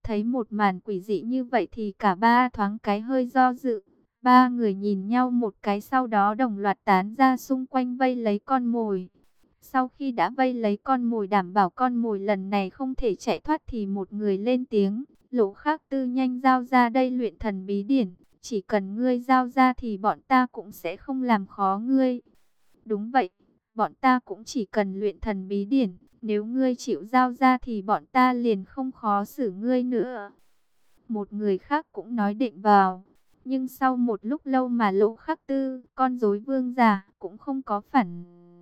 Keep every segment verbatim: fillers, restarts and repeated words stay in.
Thấy một màn quỷ dị như vậy thì cả ba thoáng cái hơi do dự. Ba người nhìn nhau một cái sau đó đồng loạt tán ra xung quanh vây lấy con mồi. Sau khi đã vây lấy con mồi đảm bảo con mồi lần này không thể chạy thoát thì một người lên tiếng. Lỗ Khắc Tư, nhanh giao ra đây luyện thần bí điển. Chỉ cần ngươi giao ra thì bọn ta cũng sẽ không làm khó ngươi. Đúng vậy, bọn ta cũng chỉ cần luyện thần bí điển. Nếu ngươi chịu giao ra thì bọn ta liền không khó xử ngươi nữa. Một người khác cũng nói định vào. Nhưng sau một lúc lâu mà Lỗ Khắc Tư, con rối vương giả, cũng không có phản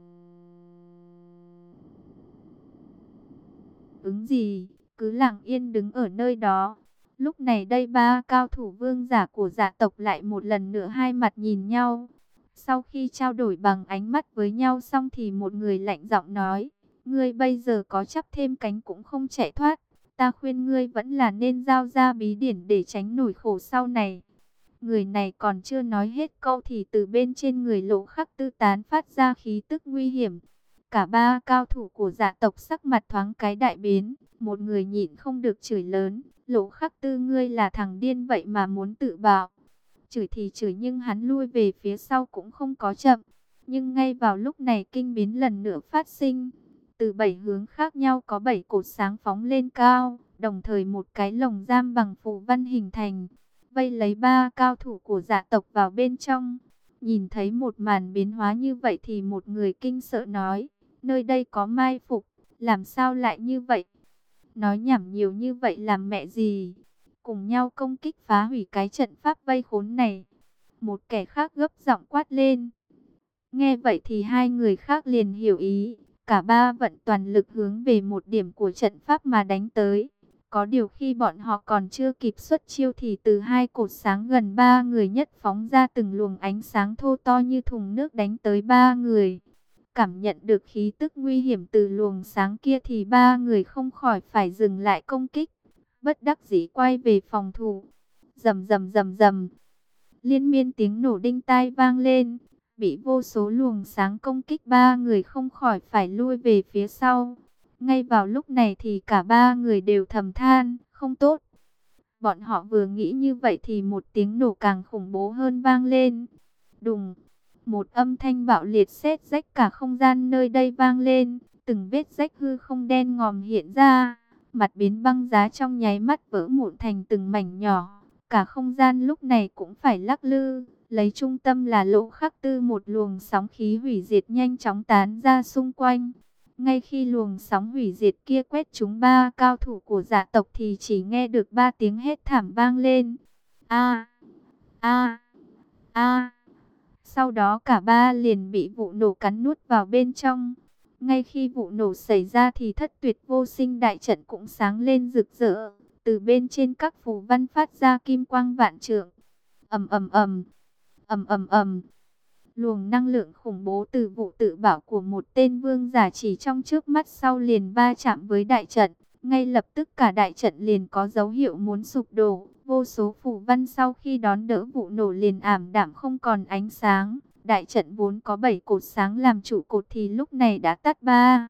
ứng gì, cứ lặng yên đứng ở nơi đó. Lúc này đây ba cao thủ vương giả của dạ tộc lại một lần nữa hai mặt nhìn nhau. Sau khi trao đổi bằng ánh mắt với nhau xong thì một người lạnh giọng nói, ngươi bây giờ có chắp thêm cánh cũng không chạy thoát. Ta khuyên ngươi vẫn là nên giao ra bí điển để tránh nổi khổ sau này. Người này còn chưa nói hết câu thì từ bên trên người Lỗ Khắc Tư tán phát ra khí tức nguy hiểm. Cả ba cao thủ của dạ tộc sắc mặt thoáng cái đại biến. Một người nhịn không được chửi lớn, Lỗ Khắc Tư, ngươi là thằng điên vậy mà muốn tự bạo. Chửi thì chửi nhưng hắn lui về phía sau cũng không có chậm. Nhưng ngay vào lúc này kinh biến lần nữa phát sinh. Từ bảy hướng khác nhau có bảy cột sáng phóng lên cao, đồng thời một cái lồng giam bằng phù văn hình thành, vây lấy ba cao thủ của dạ tộc vào bên trong. Nhìn thấy một màn biến hóa như vậy thì một người kinh sợ nói, nơi đây có mai phục, làm sao lại như vậy? Nói nhảm nhiều như vậy làm mẹ gì? Cùng nhau công kích phá hủy cái trận pháp vây khốn này. Một kẻ khác gấp giọng quát lên. Nghe vậy thì hai người khác liền hiểu ý. Cả ba vận toàn lực hướng về một điểm của trận pháp mà đánh tới. Có điều khi bọn họ còn chưa kịp xuất chiêu thì từ hai cột sáng gần ba người nhất phóng ra từng luồng ánh sáng thô to như thùng nước đánh tới ba người. Cảm nhận được khí tức nguy hiểm từ luồng sáng kia thì ba người không khỏi phải dừng lại công kích. Bất đắc dĩ quay về phòng thủ. Rầm rầm rầm rầm. Liên miên tiếng nổ đinh tai vang lên. Bị vô số luồng sáng công kích, ba người không khỏi phải lui về phía sau. Ngay vào lúc này thì cả ba người đều thầm than, không tốt. Bọn họ vừa nghĩ như vậy thì một tiếng nổ càng khủng bố hơn vang lên. Đùng, một âm thanh bạo liệt sét rách cả không gian nơi đây vang lên. Từng vết rách hư không đen ngòm hiện ra. Mặt biến băng giá trong nháy mắt vỡ vụn thành từng mảnh nhỏ. Cả không gian lúc này cũng phải lắc lư. Lấy trung tâm là Lỗ Khắc Tư, một luồng sóng khí hủy diệt nhanh chóng tán ra xung quanh. Ngay khi luồng sóng hủy diệt kia quét trúng ba cao thủ của dạ tộc thì chỉ nghe được ba tiếng hét thảm vang lên. A, a, a. Sau đó cả ba liền bị vụ nổ cắn nuốt vào bên trong. Ngay khi vụ nổ xảy ra thì thất tuyệt vô sinh đại trận cũng sáng lên rực rỡ. Từ bên trên các phù văn phát ra kim quang vạn trượng. Ầm ầm ầm. Ầm ầm ầm. Luồng năng lượng khủng bố từ vụ tự bảo của một tên vương giả chỉ trong chớp mắt sau liền va chạm với đại trận. Ngay lập tức cả đại trận liền có dấu hiệu muốn sụp đổ. Vô số phù văn sau khi đón đỡ vụ nổ liền ảm đạm không còn ánh sáng. Đại trận vốn có bảy cột sáng làm trụ cột thì lúc này đã tắt ba.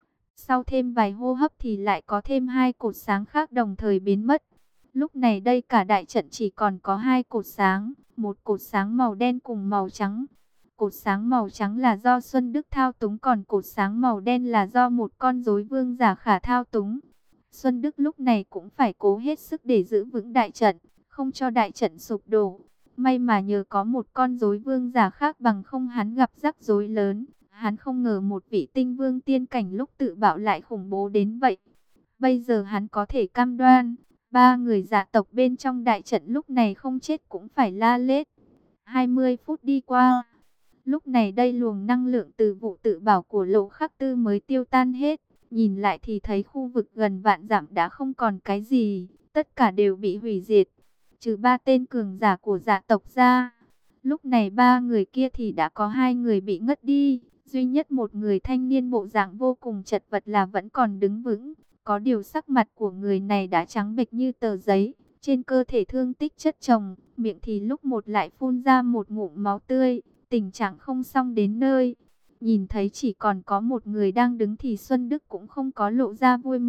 Sau thêm vài hô hấp thì lại có thêm hai cột sáng khác đồng thời biến mất. Lúc này đây cả đại trận chỉ còn có hai cột sáng. Một cột sáng màu đen cùng màu trắng. Cột sáng màu trắng là do Xuân Đức thao túng, còn cột sáng màu đen là do một con rối vương giả Khả thao túng. Xuân Đức lúc này cũng phải cố hết sức để giữ vững đại trận, không cho đại trận sụp đổ. May mà nhờ có một con rối vương giả khác, bằng không hắn gặp rắc rối lớn. Hắn không ngờ một vị tinh vương tiên cảnh lúc tự bạo lại khủng bố đến vậy. Bây giờ hắn có thể cam đoan, ba người dạ tộc bên trong đại trận lúc này không chết cũng phải la lết. hai mươi phút đi qua. Lúc này đây luồng năng lượng từ vụ tự bảo của Lỗ Khắc Tư mới tiêu tan hết. Nhìn lại thì thấy khu vực gần vạn dặm đã không còn cái gì. Tất cả đều bị hủy diệt. Trừ ba tên cường giả của dạ tộc ra. Lúc này ba người kia thì đã có hai người bị ngất đi. Duy nhất một người thanh niên bộ dạng vô cùng chật vật là vẫn còn đứng vững. Có điều sắc mặt của người này đã trắng bệch như tờ giấy. Trên cơ thể thương tích chất chồng. Miệng thì lúc một lại phun ra một ngụm máu tươi. Tình trạng không xong đến nơi. Nhìn thấy chỉ còn có một người đang đứng thì Xuân Đức cũng không có lộ ra vui mừng.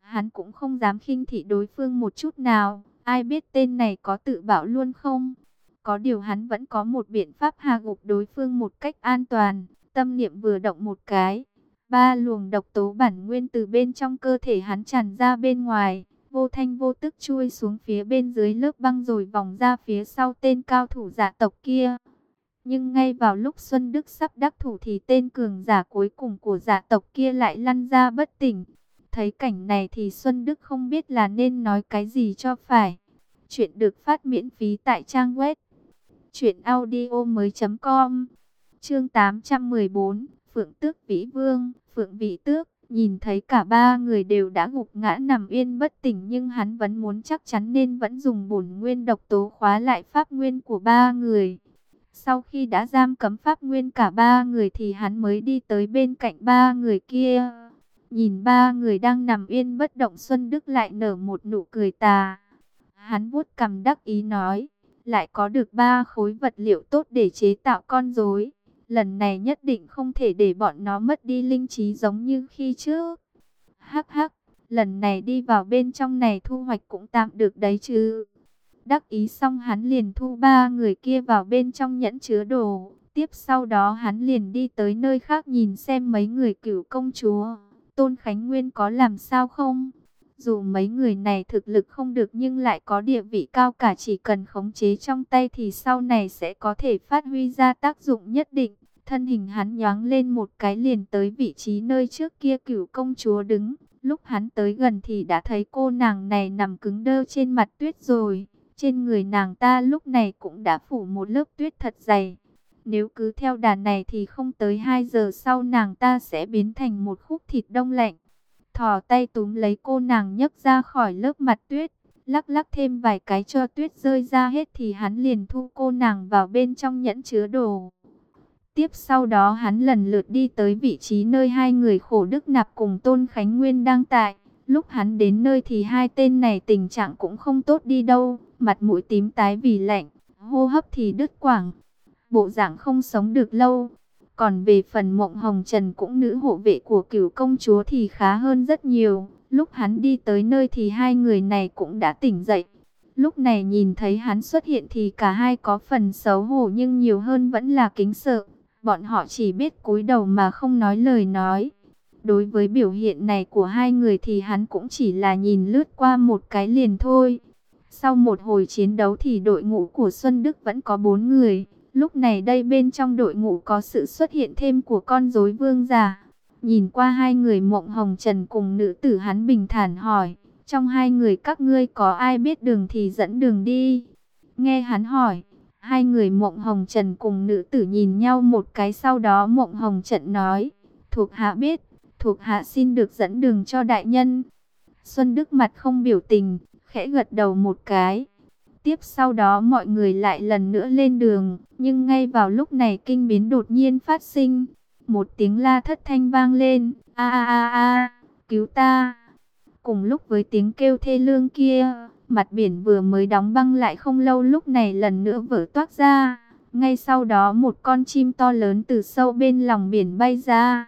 Hắn cũng không dám khinh thị đối phương một chút nào. Ai biết tên này có tự bảo luôn không? Có điều hắn vẫn có một biện pháp hạ gục đối phương một cách an toàn. Tâm niệm vừa động một cái, ba luồng độc tố bản nguyên từ bên trong cơ thể hắn tràn ra bên ngoài, vô thanh vô tức chui xuống phía bên dưới lớp băng rồi vòng ra phía sau tên cao thủ dạ tộc kia. Nhưng ngay vào lúc Xuân Đức sắp đắc thủ thì tên cường giả cuối cùng của dạ tộc kia lại lăn ra bất tỉnh. Thấy cảnh này thì Xuân Đức không biết là nên nói cái gì cho phải. Chuyện được phát miễn phí tại trang web truyện audio mới.com. Chương tám trăm mười bốn, Phượng Tước Vĩ Vương. Phượng Vĩ Tước nhìn thấy cả ba người đều đã gục ngã nằm yên bất tỉnh, nhưng hắn vẫn muốn chắc chắn nên vẫn dùng bổn nguyên độc tố khóa lại pháp nguyên của ba người. Sau khi đã giam cấm pháp nguyên cả ba người thì hắn mới đi tới bên cạnh ba người kia. Nhìn ba người đang nằm yên bất động, Xuân Đức lại nở một nụ cười tà. Hắn vuốt cằm đắc ý nói, lại có được ba khối vật liệu tốt để chế tạo con rối. Lần này nhất định không thể để bọn nó mất đi linh trí giống như khi trước. Hắc hắc, lần này đi vào bên trong này thu hoạch cũng tạm được đấy chứ. Đắc ý xong hắn liền thu ba người kia vào bên trong nhẫn chứa đồ. Tiếp sau đó hắn liền đi tới nơi khác nhìn xem mấy người Cửu công chúa, Tôn Khánh Nguyên có làm sao không. Dù mấy người này thực lực không được nhưng lại có địa vị cao cả, chỉ cần khống chế trong tay thì sau này sẽ có thể phát huy ra tác dụng nhất định. Thân hình hắn nhoáng lên một cái liền tới vị trí nơi trước kia Cửu công chúa đứng. Lúc hắn tới gần thì đã thấy cô nàng này nằm cứng đơ trên mặt tuyết rồi. Trên người nàng ta lúc này cũng đã phủ một lớp tuyết thật dày. Nếu cứ theo đà này thì không tới hai giờ sau nàng ta sẽ biến thành một khúc thịt đông lạnh. Thò tay túm lấy cô nàng nhấc ra khỏi lớp mặt tuyết, lắc lắc thêm vài cái cho tuyết rơi ra hết thì hắn liền thu cô nàng vào bên trong nhẫn chứa đồ. Tiếp sau đó hắn lần lượt đi tới vị trí nơi hai người Khổ Đức Nạp cùng Tôn Khánh Nguyên đang tại. Lúc hắn đến nơi thì hai tên này tình trạng cũng không tốt đi đâu, mặt mũi tím tái vì lạnh, hô hấp thì đứt quãng, bộ dạng không sống được lâu. Còn về phần Mộng Hồng Trần cũng nữ hộ vệ của Cửu công chúa thì khá hơn rất nhiều. Lúc hắn đi tới nơi thì hai người này cũng đã tỉnh dậy. Lúc này nhìn thấy hắn xuất hiện thì cả hai có phần xấu hổ nhưng nhiều hơn vẫn là kính sợ. Bọn họ chỉ biết cúi đầu mà không nói lời nói. Đối với biểu hiện này của hai người thì hắn cũng chỉ là nhìn lướt qua một cái liền thôi. Sau một hồi chiến đấu thì đội ngũ của Xuân Đức vẫn có bốn người. Lúc này đây bên trong đội ngũ có sự xuất hiện thêm của con rối vương giả. Nhìn qua hai người Mộng Hồng Trần cùng nữ tử, hắn bình thản hỏi, trong hai người các ngươi có ai biết đường thì dẫn đường đi. Nghe hắn hỏi, hai người Mộng Hồng Trần cùng nữ tử nhìn nhau một cái, sau đó Mộng Hồng Trần nói, thuộc hạ biết, thuộc hạ xin được dẫn đường cho đại nhân. Xuân Đức mặt không biểu tình, khẽ gật đầu một cái. Tiếp sau đó mọi người lại lần nữa lên đường, nhưng ngay vào lúc này kinh biến đột nhiên phát sinh. Một tiếng la thất thanh vang lên, a a a a, cứu ta. Cùng lúc với tiếng kêu thê lương kia, mặt biển vừa mới đóng băng lại không lâu lúc này lần nữa vỡ toác ra. Ngay sau đó một con chim to lớn từ sâu bên lòng biển bay ra.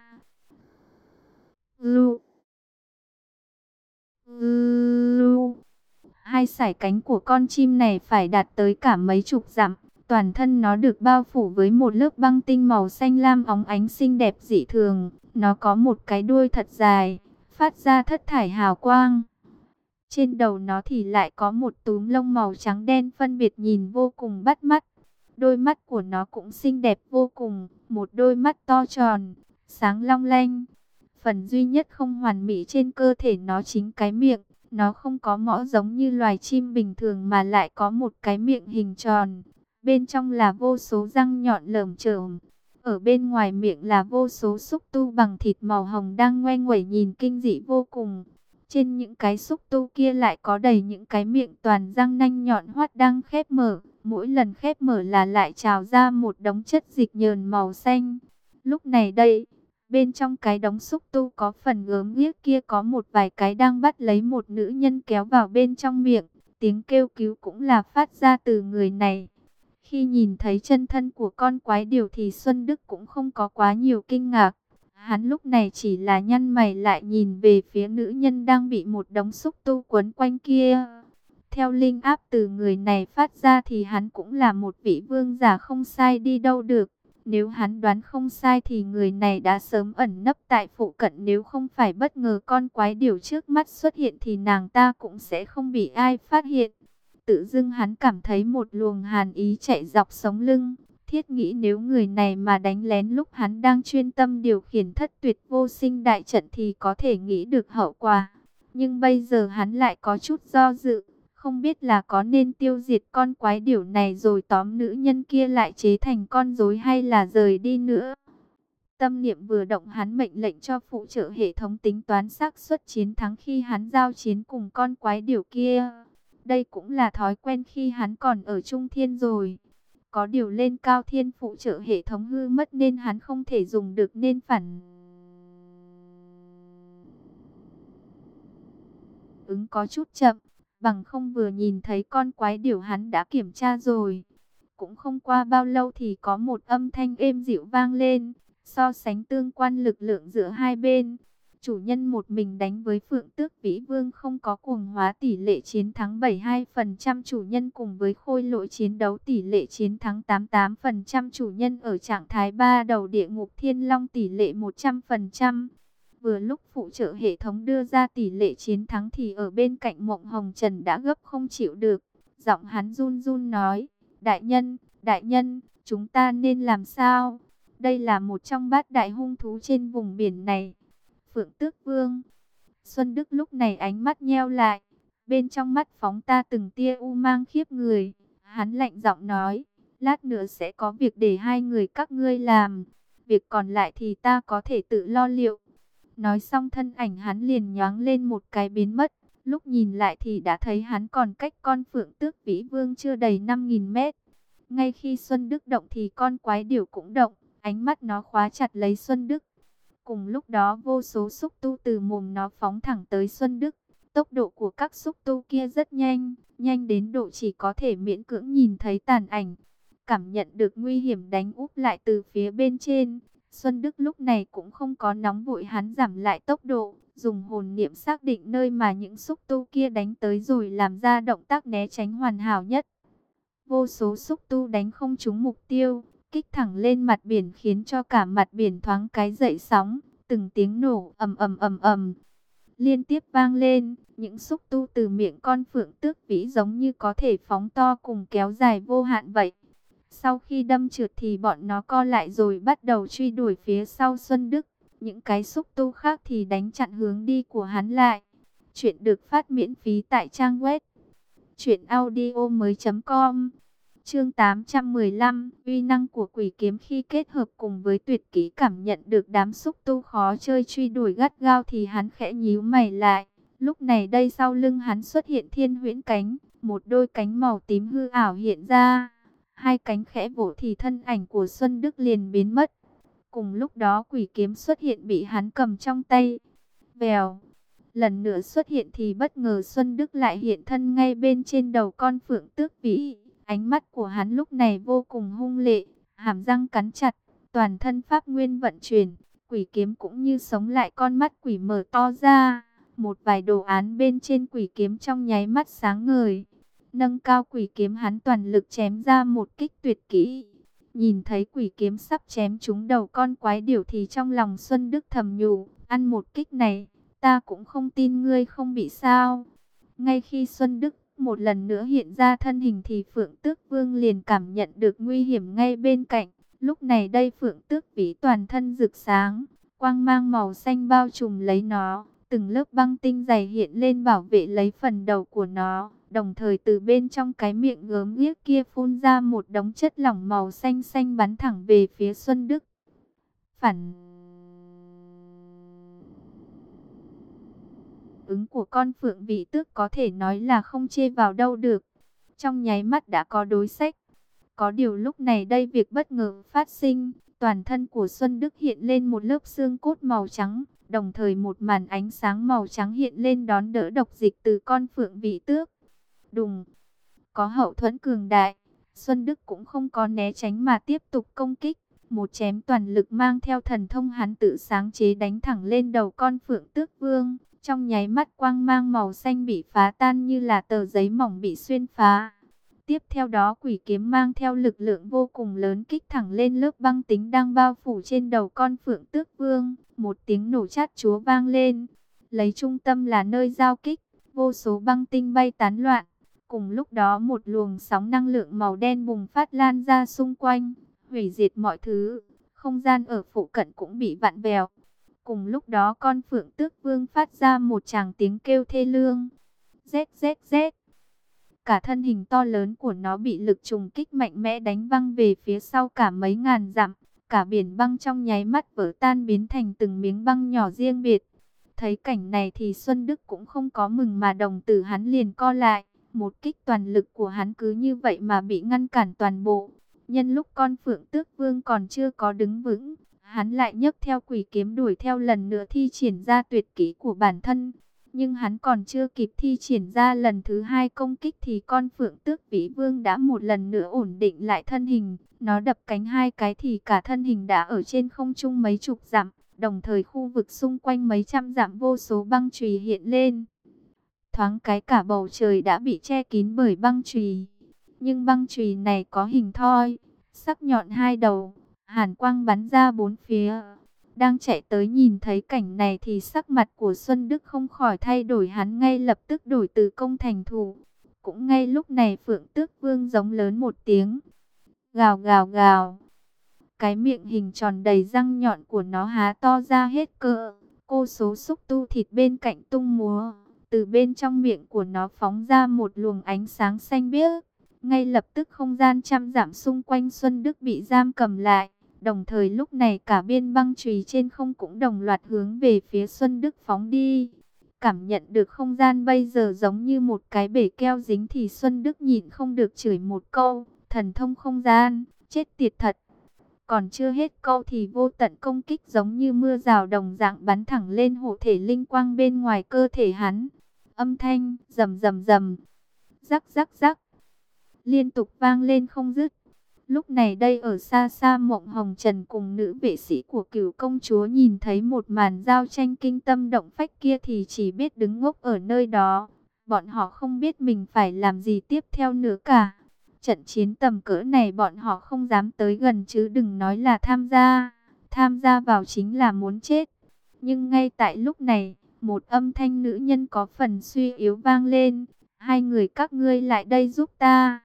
Lu, lu. Hai sải cánh của con chim này phải đạt tới cả mấy chục dặm. Toàn thân nó được bao phủ với một lớp băng tinh màu xanh lam óng ánh xinh đẹp dị thường. Nó có một cái đuôi thật dài, phát ra thất thải hào quang. Trên đầu nó thì lại có một túm lông màu trắng đen phân biệt nhìn vô cùng bắt mắt. Đôi mắt của nó cũng xinh đẹp vô cùng, một đôi mắt to tròn, sáng long lanh. Phần duy nhất không hoàn mỹ trên cơ thể nó chính cái miệng. Nó không có mõ giống như loài chim bình thường mà lại có một cái miệng hình tròn. Bên trong là vô số răng nhọn lởm chởm. Ở bên ngoài miệng là vô số xúc tu bằng thịt màu hồng đang ngoe nguẩy nhìn kinh dị vô cùng. Trên những cái xúc tu kia lại có đầy những cái miệng toàn răng nanh nhọn hoắt đang khép mở. Mỗi lần khép mở là lại trào ra một đống chất dịch nhờn màu xanh. Lúc này đây, bên trong cái đống xúc tu có phần gớm ghiếc kia có một vài cái đang bắt lấy một nữ nhân kéo vào bên trong miệng. Tiếng kêu cứu cũng là phát ra từ người này. Khi nhìn thấy chân thân của con quái điều thì Xuân Đức cũng không có quá nhiều kinh ngạc. Hắn lúc này chỉ là nhăn mày lại nhìn về phía nữ nhân đang bị một đống xúc tu quấn quanh kia. Theo linh áp từ người này phát ra thì hắn cũng là một vị vương giả không sai đi đâu được. Nếu hắn đoán không sai thì người này đã sớm ẩn nấp tại phụ cận, nếu không phải bất ngờ con quái điểu trước mắt xuất hiện thì nàng ta cũng sẽ không bị ai phát hiện. Tự dưng hắn cảm thấy một luồng hàn ý chạy dọc sống lưng. Thiết nghĩ nếu người này mà đánh lén lúc hắn đang chuyên tâm điều khiển thất tuyệt vô sinh đại trận thì có thể nghĩ được hậu quả. Nhưng bây giờ hắn lại có chút do dự, không biết là có nên tiêu diệt con quái điểu này rồi tóm nữ nhân kia lại chế thành con rối hay là rời đi nữa. Tâm niệm vừa động, hắn mệnh lệnh cho phụ trợ hệ thống tính toán xác suất chiến thắng khi hắn giao chiến cùng con quái điểu kia. Đây cũng là thói quen khi hắn còn ở Trung Thiên rồi. Có điều lên cao thiên phụ trợ hệ thống hư mất nên hắn không thể dùng được, nên phản ứng có chút chậm. Bằng không vừa nhìn thấy con quái điểu hắn đã kiểm tra rồi. Cũng không qua bao lâu thì có một âm thanh êm dịu vang lên, so sánh tương quan lực lượng giữa hai bên. Chủ nhân một mình đánh với Phượng Tước Vĩ Vương không có cuồng hóa, tỷ lệ chiến thắng bảy mươi hai phần trăm. Chủ nhân cùng với khôi lỗi chiến đấu, tỷ lệ chiến thắng tám mươi tám phần trăm. Chủ nhân ở trạng thái ba đầu địa ngục thiên long, tỷ lệ một trăm phần trăm. Vừa lúc phụ trợ hệ thống đưa ra tỷ lệ chiến thắng thì ở bên cạnh Mộng Hồng Trần đã gấp không chịu được. Giọng hắn run run nói, đại nhân, đại nhân, chúng ta nên làm sao? Đây là một trong bát đại hung thú trên vùng biển này. Phượng Tước Vương. Xuân Đức lúc này ánh mắt nheo lại, bên trong mắt phóng ta từng tia u mang khiếp người. Hắn lạnh giọng nói, lát nữa sẽ có việc để hai người các ngươi làm, việc còn lại thì ta có thể tự lo liệu. Nói xong thân ảnh hắn liền nhoáng lên một cái biến mất. Lúc nhìn lại thì đã thấy hắn còn cách con Phượng Tước Vĩ Vương chưa đầy năm nghìn mét. Ngay khi Xuân Đức động thì con quái điểu cũng động, ánh mắt nó khóa chặt lấy Xuân Đức. Cùng lúc đó vô số xúc tu từ mồm nó phóng thẳng tới Xuân Đức. Tốc độ của các xúc tu kia rất nhanh, nhanh đến độ chỉ có thể miễn cưỡng nhìn thấy tàn ảnh. Cảm nhận được nguy hiểm đánh úp lại từ phía bên trên, Xuân Đức lúc này cũng không có nóng vội, hắn giảm lại tốc độ, dùng hồn niệm xác định nơi mà những xúc tu kia đánh tới rồi làm ra động tác né tránh hoàn hảo nhất. Vô số xúc tu đánh không trúng mục tiêu, kích thẳng lên mặt biển khiến cho cả mặt biển thoáng cái dậy sóng, từng tiếng nổ ầm ầm ầm ầm liên tiếp vang lên. Những xúc tu từ miệng con Phượng Tước Vĩ giống như có thể phóng to cùng kéo dài vô hạn vậy. Sau khi đâm trượt thì bọn nó co lại rồi bắt đầu truy đuổi phía sau Xuân Đức. Những cái xúc tu khác thì đánh chặn hướng đi của hắn lại. Chuyện được phát miễn phí tại trang web truyện audio mới chấm com. Chương tám trăm mười lăm, uy năng của quỷ kiếm khi kết hợp cùng với tuyệt kỹ, cảm nhận được đám xúc tu khó chơi truy đuổi gắt gao thì hắn khẽ nhíu mày lại. Lúc này đây sau lưng hắn xuất hiện thiên huyễn cánh, một đôi cánh màu tím hư ảo hiện ra. Hai cánh khẽ vỗ thì thân ảnh của Xuân Đức liền biến mất. Cùng lúc đó quỷ kiếm xuất hiện bị hắn cầm trong tay. Vèo, lần nữa xuất hiện thì bất ngờ Xuân Đức lại hiện thân ngay bên trên đầu con Phượng Tước Vĩ. Ánh mắt của hắn lúc này vô cùng hung lệ, hàm răng cắn chặt, toàn thân pháp nguyên vận chuyển, quỷ kiếm cũng như sống lại, con mắt quỷ mở to ra, một vài đồ án bên trên quỷ kiếm trong nháy mắt sáng ngời. Nâng cao quỷ kiếm, hắn toàn lực chém ra một kích tuyệt kỹ. Nhìn thấy quỷ kiếm sắp chém trúng đầu con quái điểu thì trong lòng Xuân Đức thầm nhủ, ăn một kích này, ta cũng không tin ngươi không bị sao. Ngay khi Xuân Đức một lần nữa hiện ra thân hình thì Phượng Tước Vương liền cảm nhận được nguy hiểm ngay bên cạnh. Lúc này đây Phượng Tước Vĩ toàn thân rực sáng, quang mang màu xanh bao trùm lấy nó, từng lớp băng tinh dày hiện lên bảo vệ lấy phần đầu của nó. Đồng thời từ bên trong cái miệng gớm ghiếc kia phun ra một đống chất lỏng màu xanh xanh bắn thẳng về phía Xuân Đức. Phản ứng của con Phượng Vị Tước có thể nói là không chê vào đâu được. Trong nháy mắt đã có đối sách. Có điều lúc này đây việc bất ngờ phát sinh, toàn thân của Xuân Đức hiện lên một lớp xương cốt màu trắng, đồng thời một màn ánh sáng màu trắng hiện lên đón đỡ độc dịch từ con Phượng Vị Tước. Đùng, có hậu thuẫn cường đại, Xuân Đức cũng không có né tránh mà tiếp tục công kích. Một chém toàn lực mang theo thần thông hắn tự sáng chế đánh thẳng lên đầu con Phượng Tước Vương. Trong nháy mắt quang mang màu xanh bị phá tan như là tờ giấy mỏng bị xuyên phá. Tiếp theo đó quỷ kiếm mang theo lực lượng vô cùng lớn kích thẳng lên lớp băng tính đang bao phủ trên đầu con Phượng Tước Vương. Một tiếng nổ chát chúa vang lên. Lấy trung tâm là nơi giao kích, vô số băng tinh bay tán loạn. Cùng lúc đó một luồng sóng năng lượng màu đen bùng phát lan ra xung quanh, hủy diệt mọi thứ. Không gian ở phụ cận cũng bị vặn vẹo. Cùng lúc đó con Phượng Tước Vương phát ra một tràng tiếng kêu thê lương. Rét rét rét. Cả thân hình to lớn của nó bị lực trùng kích mạnh mẽ đánh văng về phía sau cả mấy ngàn dặm. Cả biển băng trong nháy mắt vỡ tan biến thành từng miếng băng nhỏ riêng biệt. Thấy cảnh này thì Xuân Đức cũng không có mừng mà đồng tử hắn liền co lại. Một kích toàn lực của hắn cứ như vậy mà bị ngăn cản toàn bộ. Nhân lúc con Phượng Tước Vương còn chưa có đứng vững, hắn lại nhấc theo quỷ kiếm đuổi theo lần nữa thi triển ra tuyệt kỹ của bản thân. Nhưng hắn còn chưa kịp thi triển ra lần thứ hai công kích thì con Phượng Tước Vĩ Vương đã một lần nữa ổn định lại thân hình. Nó đập cánh hai cái thì cả thân hình đã ở trên không trung mấy chục dặm. Đồng thời khu vực xung quanh mấy trăm dặm vô số băng chùy hiện lên. Thoáng cái cả bầu trời đã bị che kín bởi băng chùy. Nhưng băng chùy này có hình thoi, sắc nhọn hai đầu, hàn quang bắn ra bốn phía. Đang chạy tới nhìn thấy cảnh này thì sắc mặt của Xuân Đức không khỏi thay đổi, hắn ngay lập tức đổi từ công thành thủ. Cũng ngay lúc này Phượng Tước Vương giống lớn một tiếng. Gào gào gào. Cái miệng hình tròn đầy răng nhọn của nó há to ra hết cỡ. Cô số xúc tu thịt bên cạnh tung múa. Từ bên trong miệng của nó phóng ra một luồng ánh sáng xanh biếc. Ngay lập tức không gian trăm dặm xung quanh Xuân Đức bị giam cầm lại. Đồng thời lúc này cả biên băng chùy trên không cũng đồng loạt hướng về phía Xuân Đức phóng đi. Cảm nhận được không gian bây giờ giống như một cái bể keo dính thì Xuân Đức nhịn không được chửi một câu. Thần thông không gian, chết tiệt thật. Còn chưa hết câu thì vô tận công kích giống như mưa rào đồng dạng bắn thẳng lên hộ thể linh quang bên ngoài cơ thể hắn. Âm thanh rầm rầm rầm, rắc rắc rắc, liên tục vang lên không dứt. Lúc này đây ở xa xa Mộng Hồng Trần cùng nữ vệ sĩ của Cửu công chúa nhìn thấy một màn giao tranh kinh tâm động phách kia thì chỉ biết đứng ngốc ở nơi đó. Bọn họ không biết mình phải làm gì tiếp theo nữa cả. Trận chiến tầm cỡ này bọn họ không dám tới gần chứ đừng nói là tham gia. Tham gia vào chính là muốn chết. Nhưng ngay tại lúc này, một âm thanh nữ nhân có phần suy yếu vang lên. Hai người các ngươi lại đây giúp ta.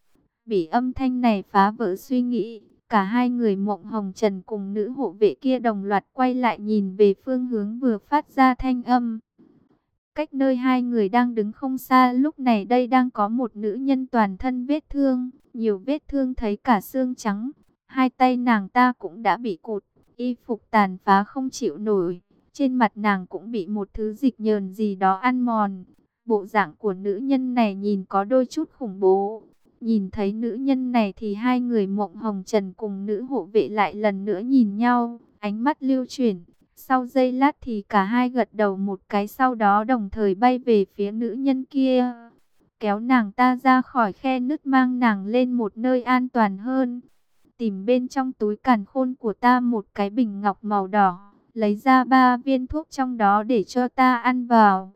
Bị âm thanh này phá vỡ suy nghĩ, cả hai người Mộng Hồng Trần cùng nữ hộ vệ kia đồng loạt quay lại nhìn về phương hướng vừa phát ra thanh âm. Cách nơi hai người đang đứng không xa, lúc này đây đang có một nữ nhân toàn thân vết thương, nhiều vết thương thấy cả xương trắng. Hai tay nàng ta cũng đã bị cụt, y phục tàn phá không chịu nổi. Trên mặt nàng cũng bị một thứ dịch nhờn gì đó ăn mòn. Bộ dạng của nữ nhân này nhìn có đôi chút khủng bố. Nhìn thấy nữ nhân này thì hai người Mộng Hồng Trần cùng nữ hộ vệ lại lần nữa nhìn nhau, ánh mắt lưu chuyển. Sau giây lát thì cả hai gật đầu một cái, sau đó đồng thời bay về phía nữ nhân kia. Kéo nàng ta ra khỏi khe nứt, mang nàng lên một nơi an toàn hơn. Tìm bên trong túi càn khôn của ta một cái bình ngọc màu đỏ, lấy ra ba viên thuốc trong đó để cho ta ăn vào.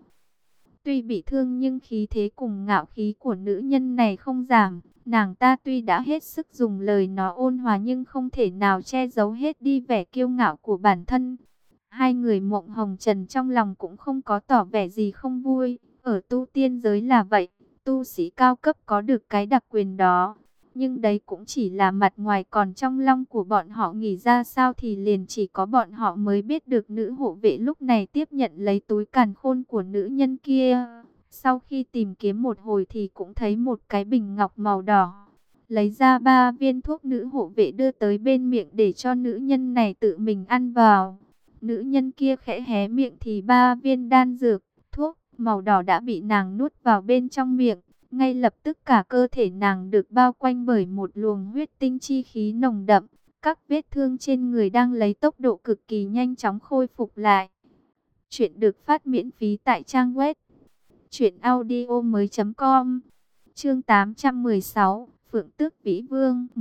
Tuy bị thương nhưng khí thế cùng ngạo khí của nữ nhân này không giảm. Nàng ta tuy đã hết sức dùng lời nói ôn hòa nhưng không thể nào che giấu hết đi vẻ kiêu ngạo của bản thân. Hai người Mộng Hồng Trần trong lòng cũng không có tỏ vẻ gì không vui. Ở tu tiên giới là vậy, tu sĩ cao cấp có được cái đặc quyền đó. Nhưng đấy cũng chỉ là mặt ngoài, còn trong lòng của bọn họ nghĩ ra sao thì liền chỉ có bọn họ mới biết được. Nữ hộ vệ lúc này tiếp nhận lấy túi càn khôn của nữ nhân kia. Sau khi tìm kiếm một hồi thì cũng thấy một cái bình ngọc màu đỏ. Lấy ra ba viên thuốc, nữ hộ vệ đưa tới bên miệng để cho nữ nhân này tự mình ăn vào. Nữ nhân kia khẽ hé miệng thì ba viên đan dược, thuốc màu đỏ đã bị nàng nuốt vào bên trong miệng. Ngay lập tức cả cơ thể nàng được bao quanh bởi một luồng huyết tinh chi khí nồng đậm. Các vết thương trên người đang lấy tốc độ cực kỳ nhanh chóng khôi phục lại. Chuyện được phát miễn phí tại trang web truyện audio mới chấm com. Chương tám trăm mười sáu, Phượng Tước Vĩ Vương một.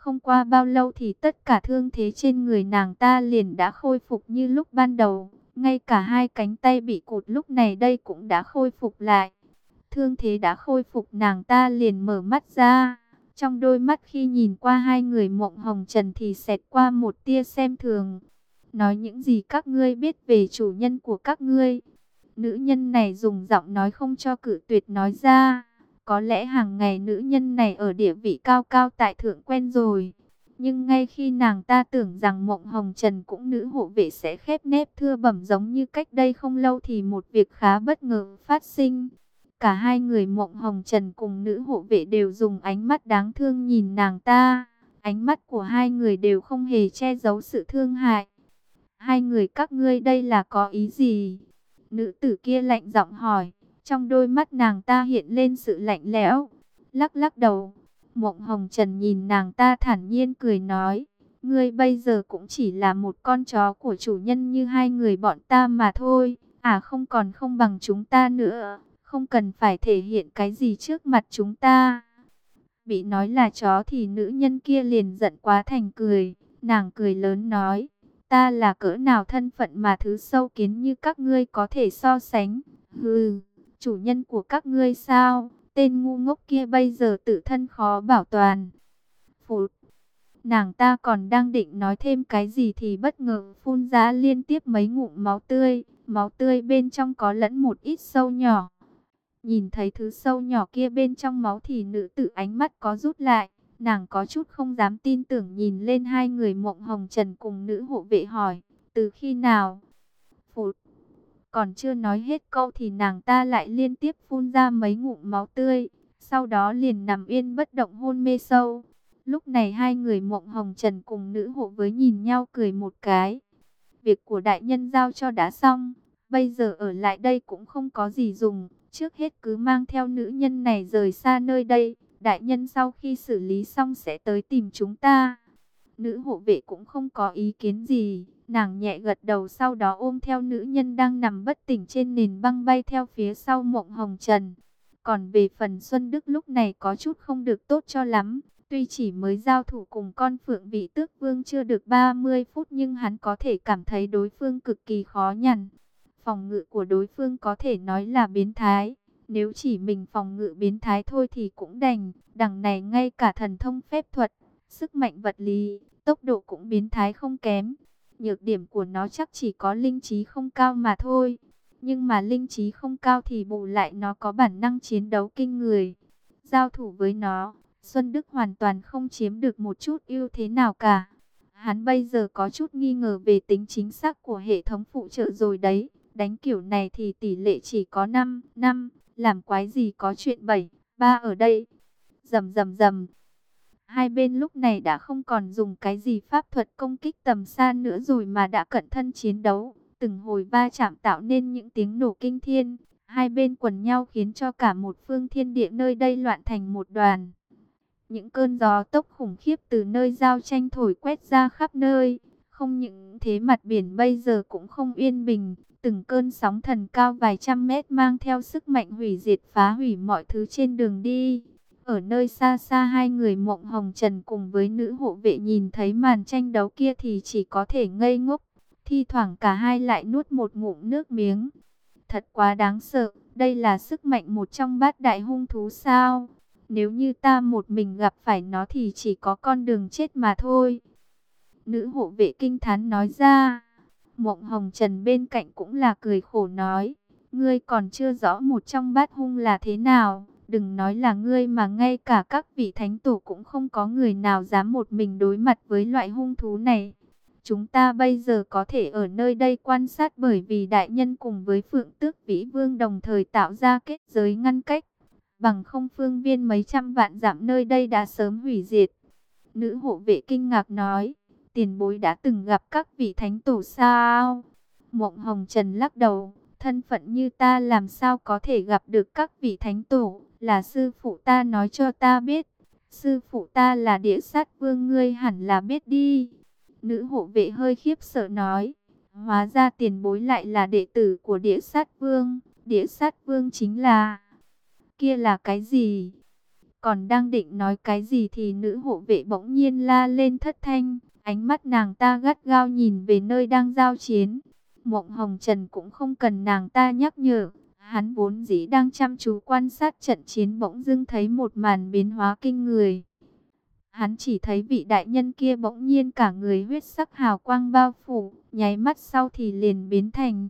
Không qua bao lâu thì tất cả thương thế trên người nàng ta liền đã khôi phục như lúc ban đầu. Ngay cả hai cánh tay bị cụt lúc này đây cũng đã khôi phục lại. Thương thế đã khôi phục, nàng ta liền mở mắt ra. Trong đôi mắt khi nhìn qua hai người Mộng Hồng Trần thì xẹt qua một tia xem thường. Nói những gì các ngươi biết về chủ nhân của các ngươi? Nữ nhân này dùng giọng nói không cho cự tuyệt nói ra. Có lẽ hàng ngày nữ nhân này ở địa vị cao cao tại thượng quen rồi. Nhưng ngay khi nàng ta tưởng rằng Mộng Hồng Trần cũng nữ hộ vệ sẽ khép nép thưa bẩm giống như cách đây không lâu thì một việc khá bất ngờ phát sinh. Cả hai người Mộng Hồng Trần cùng nữ hộ vệ đều dùng ánh mắt đáng thương nhìn nàng ta. Ánh mắt của hai người đều không hề che giấu sự thương hại. Hai người các ngươi đây là có ý gì? Nữ tử kia lạnh giọng hỏi. Trong đôi mắt nàng ta hiện lên sự lạnh lẽo. Lắc lắc đầu. Mộng Hồng Trần nhìn nàng ta thản nhiên cười nói. Ngươi bây giờ cũng chỉ là một con chó của chủ nhân như hai người bọn ta mà thôi. À không, còn không bằng chúng ta nữa. Không cần phải thể hiện cái gì trước mặt chúng ta. Bị nói là chó thì nữ nhân kia liền giận quá thành cười. Nàng cười lớn nói. Ta là cỡ nào thân phận mà thứ sâu kiến như các ngươi có thể so sánh. Hừ, chủ nhân của các ngươi sao? Tên ngu ngốc kia bây giờ tự thân khó bảo toàn. Phụt. Nàng ta còn đang định nói thêm cái gì thì bất ngờ phun ra liên tiếp mấy ngụm máu tươi. Máu tươi bên trong có lẫn một ít sâu nhỏ. Nhìn thấy thứ sâu nhỏ kia bên trong máu thì nữ tử ánh mắt có rút lại. Nàng có chút không dám tin tưởng nhìn lên hai người Mộng Hồng Trần cùng nữ hộ vệ hỏi. Từ khi nào? Phụt. Còn chưa nói hết câu thì nàng ta lại liên tiếp phun ra mấy ngụm máu tươi. Sau đó liền nằm yên bất động hôn mê sâu. Lúc này hai người Mộng Hồng Trần cùng nữ hộ với nhìn nhau cười một cái. Việc của đại nhân giao cho đã xong. Bây giờ ở lại đây cũng không có gì dùng. Trước hết cứ mang theo nữ nhân này rời xa nơi đây. Đại nhân sau khi xử lý xong sẽ tới tìm chúng ta. Nữ hộ vệ cũng không có ý kiến gì. Nàng nhẹ gật đầu sau đó ôm theo nữ nhân đang nằm bất tỉnh trên nền băng bay theo phía sau Mộng Hồng Trần. Còn về phần Xuân Đức lúc này có chút không được tốt cho lắm. Tuy chỉ mới giao thủ cùng con Phượng Vị Tước Vương chưa được ba mươi phút nhưng hắn có thể cảm thấy đối phương cực kỳ khó nhằn. Phòng ngự của đối phương có thể nói là biến thái. Nếu chỉ mình phòng ngự biến thái thôi thì cũng đành. Đằng này ngay cả thần thông phép thuật, sức mạnh vật lý, tốc độ cũng biến thái không kém. Nhược điểm của nó chắc chỉ có linh trí không cao mà thôi. Nhưng mà linh trí không cao thì bù lại nó có bản năng chiến đấu kinh người. Giao thủ với nó, Xuân Đức hoàn toàn không chiếm được một chút ưu thế nào cả. Hắn bây giờ có chút nghi ngờ về tính chính xác của hệ thống phụ trợ rồi đấy. Đánh kiểu này thì tỷ lệ chỉ có năm, năm, làm quái gì có chuyện bảy, ba ở đây. Rầm rầm rầm. Hai bên lúc này đã không còn dùng cái gì pháp thuật công kích tầm xa nữa rồi mà đã cận thân chiến đấu. Từng hồi va chạm tạo nên những tiếng nổ kinh thiên. Hai bên quần nhau khiến cho cả một phương thiên địa nơi đây loạn thành một đoàn. Những cơn gió tốc khủng khiếp từ nơi giao tranh thổi quét ra khắp nơi. Không những thế mặt biển bây giờ cũng không yên bình. Từng cơn sóng thần cao vài trăm mét mang theo sức mạnh hủy diệt phá hủy mọi thứ trên đường đi. Ở nơi xa xa hai người Mộng Hồng Trần cùng với nữ hộ vệ nhìn thấy màn tranh đấu kia thì chỉ có thể ngây ngốc. Thi thoảng cả hai lại nuốt một ngụm nước miếng. Thật quá đáng sợ, đây là sức mạnh một trong bát đại hung thú sao? Nếu như ta một mình gặp phải nó thì chỉ có con đường chết mà thôi. Nữ hộ vệ kinh thán nói ra. Mộng Hồng Trần bên cạnh cũng là cười khổ nói. Ngươi còn chưa rõ một trong bát hung là thế nào. Đừng nói là ngươi mà ngay cả các vị thánh tổ cũng không có người nào dám một mình đối mặt với loại hung thú này. Chúng ta bây giờ có thể ở nơi đây quan sát bởi vì đại nhân cùng với Phượng Tước Vĩ Vương đồng thời tạo ra kết giới ngăn cách. Bằng không phương viên mấy trăm vạn dặm nơi đây đã sớm hủy diệt. Nữ hộ vệ kinh ngạc nói. Tiền bối đã từng gặp các vị thánh tổ sao? Mộng Hồng Trần lắc đầu. Thân phận như ta làm sao có thể gặp được các vị thánh tổ? Là sư phụ ta nói cho ta biết. Sư phụ ta là Địa Sát Vương, ngươi hẳn là biết đi. Nữ hộ vệ hơi khiếp sợ nói. Hóa ra tiền bối lại là đệ tử của Địa Sát Vương. Địa Sát Vương chính là... Kia là cái gì? Còn đang định nói cái gì thì nữ hộ vệ bỗng nhiên la lên thất thanh. Ánh mắt nàng ta gắt gao nhìn về nơi đang giao chiến. Mộng Hồng Trần cũng không cần nàng ta nhắc nhở. Hắn vốn dĩ đang chăm chú quan sát trận chiến, bỗng dưng thấy một màn biến hóa kinh người. Hắn chỉ thấy vị đại nhân kia bỗng nhiên cả người huyết sắc hào quang bao phủ, nháy mắt sau thì liền biến thành.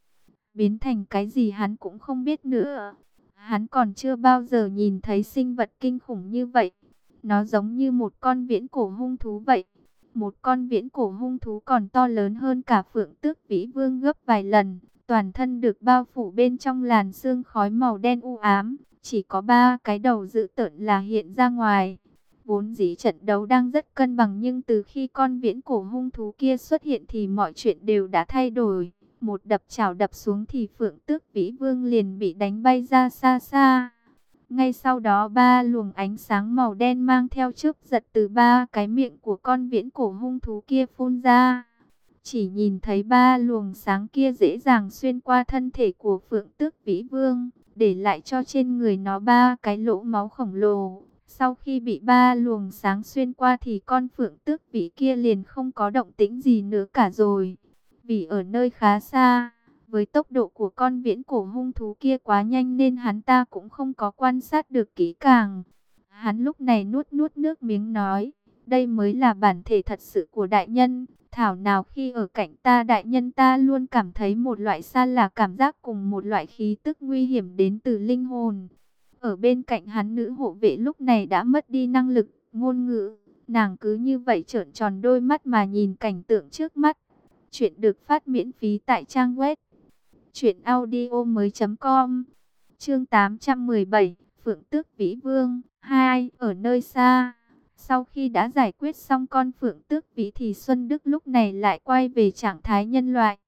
Biến thành cái gì hắn cũng không biết nữa. Hắn còn chưa bao giờ nhìn thấy sinh vật kinh khủng như vậy. Nó giống như một con viễn cổ hung thú vậy. Một con viễn cổ hung thú còn to lớn hơn cả Phượng Tước Vĩ Vương gấp vài lần. Toàn thân được bao phủ bên trong làn sương khói màu đen u ám. Chỉ có ba cái đầu dữ tợn là hiện ra ngoài. Vốn dĩ trận đấu đang rất cân bằng, nhưng từ khi con viễn cổ hung thú kia xuất hiện thì mọi chuyện đều đã thay đổi. Một đập chảo đập xuống thì Phượng Tước Vĩ Vương liền bị đánh bay ra xa xa. Ngay sau đó ba luồng ánh sáng màu đen mang theo chớp giật từ ba cái miệng của con viễn cổ hung thú kia phun ra. Chỉ nhìn thấy ba luồng sáng kia dễ dàng xuyên qua thân thể của Phượng Tước Vĩ Vương, để lại cho trên người nó ba cái lỗ máu khổng lồ. Sau khi bị ba luồng sáng xuyên qua thì con Phượng Tước Vĩ kia liền không có động tĩnh gì nữa cả rồi. Vì ở nơi khá xa, với tốc độ của con viễn cổ hung thú kia quá nhanh nên hắn ta cũng không có quan sát được kỹ càng. Hắn lúc này nuốt nuốt nước miếng nói, đây mới là bản thể thật sự của đại nhân. Thảo nào khi ở cạnh ta đại nhân ta luôn cảm thấy một loại xa lạ cảm giác cùng một loại khí tức nguy hiểm đến từ linh hồn. Ở bên cạnh hắn, nữ hộ vệ lúc này đã mất đi năng lực ngôn ngữ. Nàng cứ như vậy trợn tròn đôi mắt mà nhìn cảnh tượng trước mắt. Chuyện được phát miễn phí tại trang web truyện audio mới chấm com. Chương tám trăm mười bảy, Phượng Tước Vĩ Vương hai. Ở nơi xa, sau khi đã giải quyết xong con Phượng Tước Vĩ thì Xuân Đức lúc này lại quay về trạng thái nhân loại.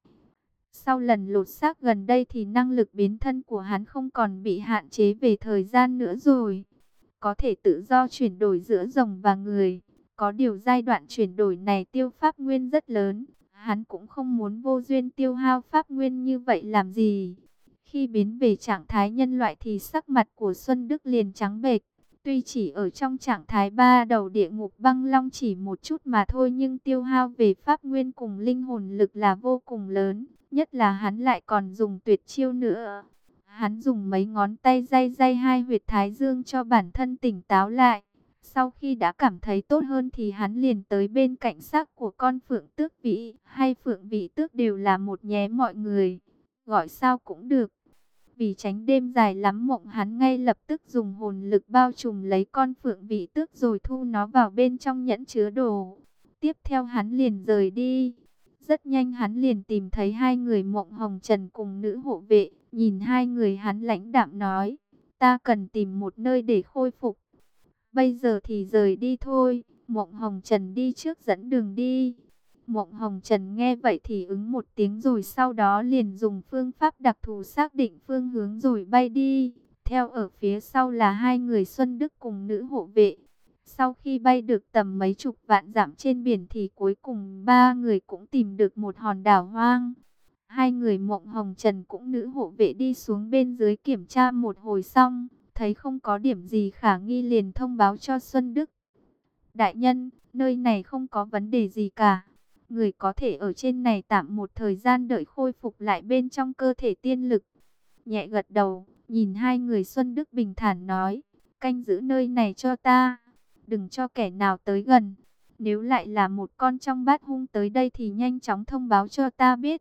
Sau lần lột xác gần đây thì năng lực biến thân của hắn không còn bị hạn chế về thời gian nữa rồi. Có thể tự do chuyển đổi giữa rồng và người. Có điều giai đoạn chuyển đổi này tiêu pháp nguyên rất lớn. Hắn cũng không muốn vô duyên tiêu hao pháp nguyên như vậy làm gì. Khi biến về trạng thái nhân loại thì sắc mặt của Xuân Đức liền trắng bệch. Tuy chỉ ở trong trạng thái ba đầu địa ngục băng long chỉ một chút mà thôi, nhưng tiêu hao về pháp nguyên cùng linh hồn lực là vô cùng lớn. Nhất là hắn lại còn dùng tuyệt chiêu nữa. Hắn dùng mấy ngón tay day day hai huyệt thái dương cho bản thân tỉnh táo lại. Sau khi đã cảm thấy tốt hơn thì hắn liền tới bên cạnh xác của con Phượng Tước Vĩ hay Phượng Vĩ Tước, đều là một nhé mọi người. Gọi sao cũng được. Vì tránh đêm dài lắm mộng, hắn ngay lập tức dùng hồn lực bao trùm lấy con Phượng Vĩ Tước rồi thu nó vào bên trong nhẫn chứa đồ. Tiếp theo hắn liền rời đi. Rất nhanh hắn liền tìm thấy hai người Mộng Hồng Trần cùng nữ hộ vệ. Nhìn hai người hắn lãnh đạm nói, ta cần tìm một nơi để khôi phục. Bây giờ thì rời đi thôi. Mộng Hồng Trần đi trước dẫn đường đi. Mộng Hồng Trần nghe vậy thì ứng một tiếng rồi sau đó liền dùng phương pháp đặc thù xác định phương hướng rồi bay đi. Theo ở phía sau là hai người Xuân Đức cùng nữ hộ vệ. Sau khi bay được tầm mấy chục vạn dặm trên biển thì cuối cùng ba người cũng tìm được một hòn đảo hoang. Hai người Mộng Hồng Trần cũng nữ hộ vệ đi xuống bên dưới kiểm tra một hồi xong, thấy không có điểm gì khả nghi liền thông báo cho Xuân Đức. Đại nhân, nơi này không có vấn đề gì cả. Người có thể ở trên này tạm một thời gian đợi khôi phục lại bên trong cơ thể tiên lực. Nhẹ gật đầu, nhìn hai người Xuân Đức bình thản nói, canh giữ nơi này cho ta. Đừng cho kẻ nào tới gần. Nếu lại là một con trong bát hung tới đây thì nhanh chóng thông báo cho ta biết.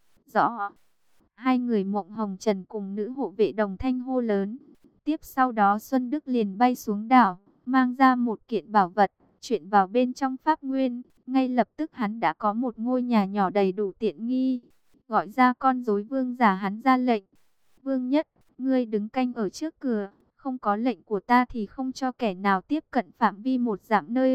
Rõ. Hai người Mộng Hồng Trần cùng nữ hộ vệ đồng thanh hô lớn. Tiếp sau đó Xuân Đức liền bay xuống đảo, mang ra một kiện bảo vật, chuyển vào bên trong pháp nguyên. Ngay lập tức hắn đã có một ngôi nhà nhỏ đầy đủ tiện nghi. Gọi ra con rối vương giả, hắn ra lệnh. Vương Nhất, ngươi đứng canh ở trước cửa. Không có lệnh của ta thì không cho kẻ nào tiếp cận phạm vi một dặm nơi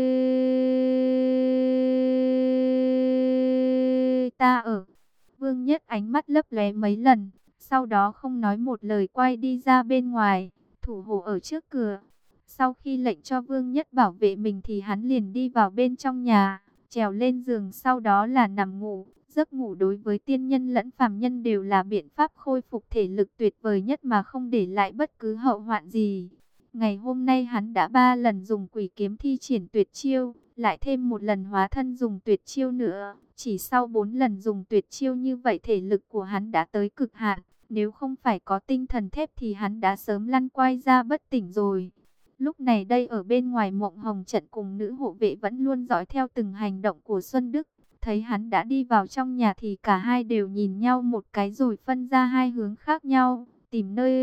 ta ở. Vương Nhất ánh mắt lấp lóe mấy lần, sau đó không nói một lời quay đi ra bên ngoài, thủ hộ ở trước cửa. Sau khi lệnh cho Vương Nhất bảo vệ mình thì hắn liền đi vào bên trong nhà, trèo lên giường sau đó là nằm ngủ. Giấc ngủ đối với tiên nhân lẫn phàm nhân đều là biện pháp khôi phục thể lực tuyệt vời nhất mà không để lại bất cứ hậu hoạn gì. Ngày hôm nay hắn đã ba lần dùng quỷ kiếm thi triển tuyệt chiêu, lại thêm một lần hóa thân dùng tuyệt chiêu nữa. Chỉ sau bốn lần dùng tuyệt chiêu như vậy thể lực của hắn đã tới cực hạn. Nếu không phải có tinh thần thép thì hắn đã sớm lăn quay ra bất tỉnh rồi. Lúc này đây ở bên ngoài Mộng Hồng trận cùng nữ hộ vệ vẫn luôn dõi theo từng hành động của Xuân Đức. Thấy hắn đã đi vào trong nhà thì cả hai đều nhìn nhau một cái rồi phân ra hai hướng khác nhau, tìm nơi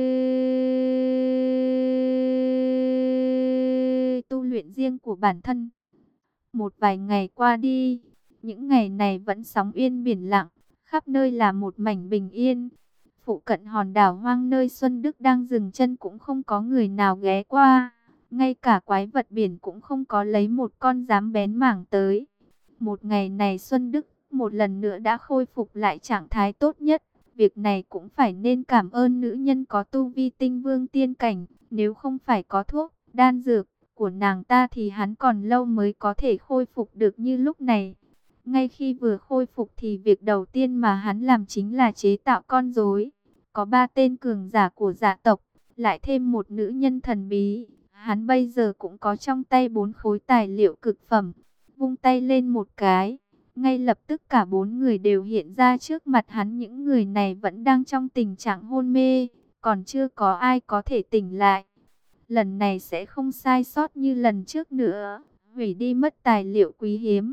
tu luyện riêng của bản thân. Một vài ngày qua đi, những ngày này vẫn sóng yên biển lặng, khắp nơi là một mảnh bình yên. Phụ cận hòn đảo hoang nơi Xuân Đức đang dừng chân cũng không có người nào ghé qua, ngay cả quái vật biển cũng không có lấy một con dám bén mảng tới. Một ngày này Xuân Đức một lần nữa đã khôi phục lại trạng thái tốt nhất. Việc này cũng phải nên cảm ơn nữ nhân có tu vi tinh vương tiên cảnh. Nếu không phải có thuốc, đan dược của nàng ta thì hắn còn lâu mới có thể khôi phục được như lúc này. Ngay khi vừa khôi phục thì việc đầu tiên mà hắn làm chính là chế tạo con rối. Có ba tên cường giả của dạ tộc, lại thêm một nữ nhân thần bí. Hắn bây giờ cũng có trong tay bốn khối tài liệu cực phẩm. Vung tay lên một cái, ngay lập tức cả bốn người đều hiện ra trước mặt hắn. Những người này vẫn đang trong tình trạng hôn mê, còn chưa có ai có thể tỉnh lại. Lần này sẽ không sai sót như lần trước nữa, hủy đi mất tài liệu quý hiếm.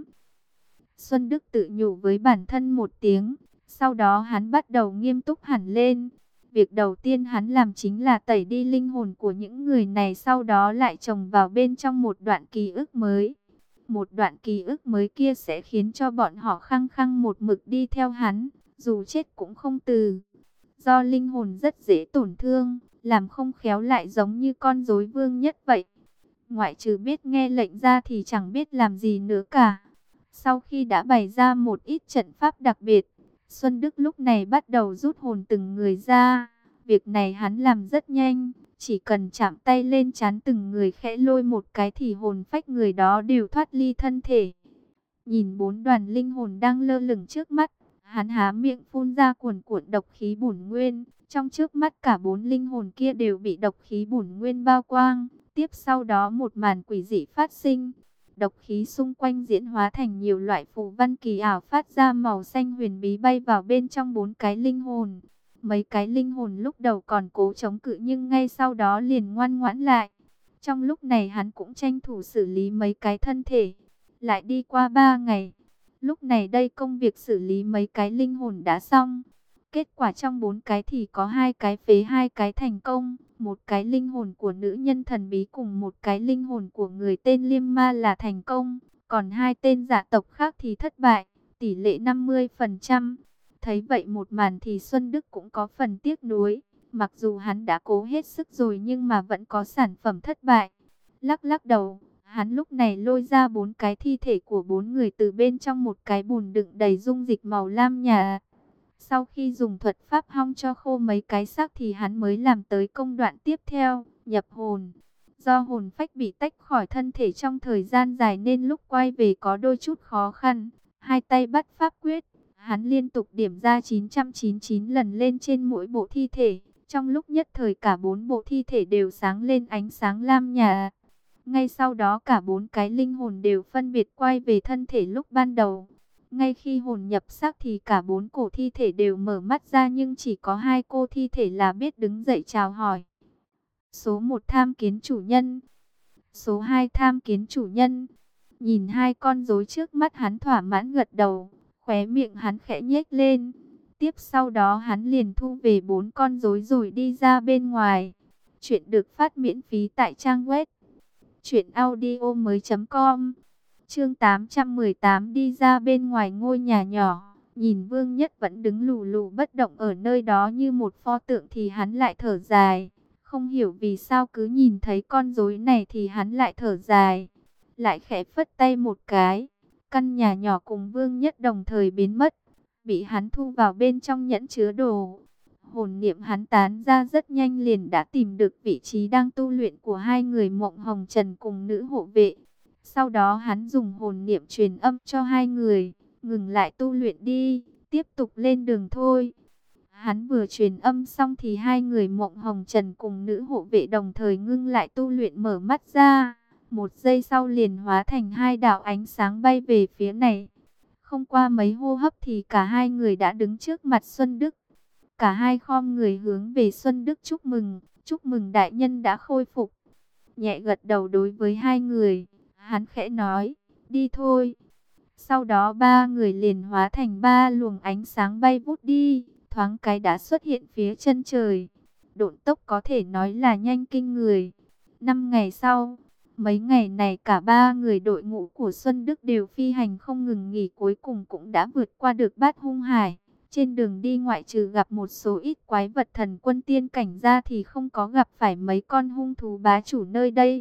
Xuân Đức tự nhủ với bản thân một tiếng, sau đó hắn bắt đầu nghiêm túc hẳn lên. Việc đầu tiên hắn làm chính là tẩy đi linh hồn của những người này, sau đó lại trồng vào bên trong một đoạn ký ức mới. Một đoạn ký ức mới kia sẽ khiến cho bọn họ khăng khăng một mực đi theo hắn, dù chết cũng không từ. Do linh hồn rất dễ tổn thương, làm không khéo lại giống như con rối vương nhất vậy. Ngoại trừ biết nghe lệnh ra thì chẳng biết làm gì nữa cả. Sau khi đã bày ra một ít trận pháp đặc biệt, Xuân Đức lúc này bắt đầu rút hồn từng người ra. Việc này hắn làm rất nhanh, chỉ cần chạm tay lên trán từng người khẽ lôi một cái thì hồn phách người đó đều thoát ly thân thể. Nhìn bốn đoàn linh hồn đang lơ lửng trước mắt, hắn há miệng phun ra cuồn cuộn độc khí bổn nguyên. Trong trước mắt cả bốn linh hồn kia đều bị độc khí bổn nguyên bao quang. Tiếp sau đó một màn quỷ dị phát sinh. Độc khí xung quanh diễn hóa thành nhiều loại phù văn kỳ ảo phát ra màu xanh huyền bí bay vào bên trong bốn cái linh hồn. Mấy cái linh hồn lúc đầu còn cố chống cự nhưng ngay sau đó liền ngoan ngoãn lại. Trong lúc này hắn cũng tranh thủ xử lý mấy cái thân thể. Lại đi qua ba ngày. Lúc này đây công việc xử lý mấy cái linh hồn đã xong. Kết quả trong bốn cái thì có hai cái phế, hai cái thành công. Một cái linh hồn của nữ nhân thần bí cùng một cái linh hồn của người tên Liêm Ma là thành công. Còn hai tên dạ tộc khác thì thất bại, tỷ lệ năm mươi phần trăm. Thấy vậy một màn thì Xuân Đức cũng có phần tiếc nuối. Mặc dù hắn đã cố hết sức rồi nhưng mà vẫn có sản phẩm thất bại. Lắc lắc đầu, hắn lúc này lôi ra bốn cái thi thể của bốn người từ bên trong một cái bùn đựng đầy dung dịch màu lam nhạt. Sau khi dùng thuật pháp hong cho khô mấy cái xác thì hắn mới làm tới công đoạn tiếp theo, nhập hồn. Do hồn phách bị tách khỏi thân thể trong thời gian dài nên lúc quay về có đôi chút khó khăn. Hai tay bắt pháp quyết, hắn liên tục điểm ra chín trăm chín mươi chín lần lên trên mỗi bộ thi thể. Trong lúc nhất thời cả bốn bộ thi thể đều sáng lên ánh sáng lam nhạt. Ngay sau đó cả bốn cái linh hồn đều phân biệt quay về thân thể lúc ban đầu. Ngay khi hồn nhập xác thì cả bốn cổ thi thể đều mở mắt ra nhưng chỉ có hai cô thi thể là biết đứng dậy chào hỏi. Số một tham kiến chủ nhân. Số hai tham kiến chủ nhân. Nhìn hai con rối trước mắt hắn thỏa mãn gật đầu, khóe miệng hắn khẽ nhếch lên. Tiếp sau đó hắn liền thu về bốn con rối rồi đi ra bên ngoài. Chuyện được phát miễn phí tại trang web truyện audio mới chấm com. Chương tám trăm mười tám đi ra bên ngoài ngôi nhà nhỏ, nhìn Vương Nhất vẫn đứng lù lù bất động ở nơi đó như một pho tượng thì hắn lại thở dài. Không hiểu vì sao cứ nhìn thấy con rối này thì hắn lại thở dài. Lại khẽ phất tay một cái, căn nhà nhỏ cùng Vương Nhất đồng thời biến mất, bị hắn thu vào bên trong nhẫn chứa đồ. Hồn niệm hắn tán ra rất nhanh liền đã tìm được vị trí đang tu luyện của hai người Mộng Hồng Trần cùng nữ hộ vệ. Sau đó hắn dùng hồn niệm truyền âm cho hai người, ngừng lại tu luyện đi, tiếp tục lên đường thôi. Hắn vừa truyền âm xong thì hai người Mộng Hồng Trần cùng nữ hộ vệ đồng thời ngưng lại tu luyện, mở mắt ra. Một giây sau liền hóa thành hai đạo ánh sáng bay về phía này. Không qua mấy hô hấp thì cả hai người đã đứng trước mặt Xuân Đức. Cả hai khom người hướng về Xuân Đức chúc mừng, chúc mừng đại nhân đã khôi phục. Nhẹ gật đầu đối với hai người, hắn khẽ nói, đi thôi. Sau đó ba người liền hóa thành ba luồng ánh sáng bay vút đi, thoáng cái đã xuất hiện phía chân trời. Độn tốc có thể nói là nhanh kinh người. Năm ngày sau, mấy ngày này cả ba người đội ngũ của Xuân Đức đều phi hành không ngừng nghỉ, cuối cùng cũng đã vượt qua được Bát Hung Hải. Trên đường đi ngoại trừ gặp một số ít quái vật thần quân tiên cảnh ra thì không có gặp phải mấy con hung thú bá chủ nơi đây.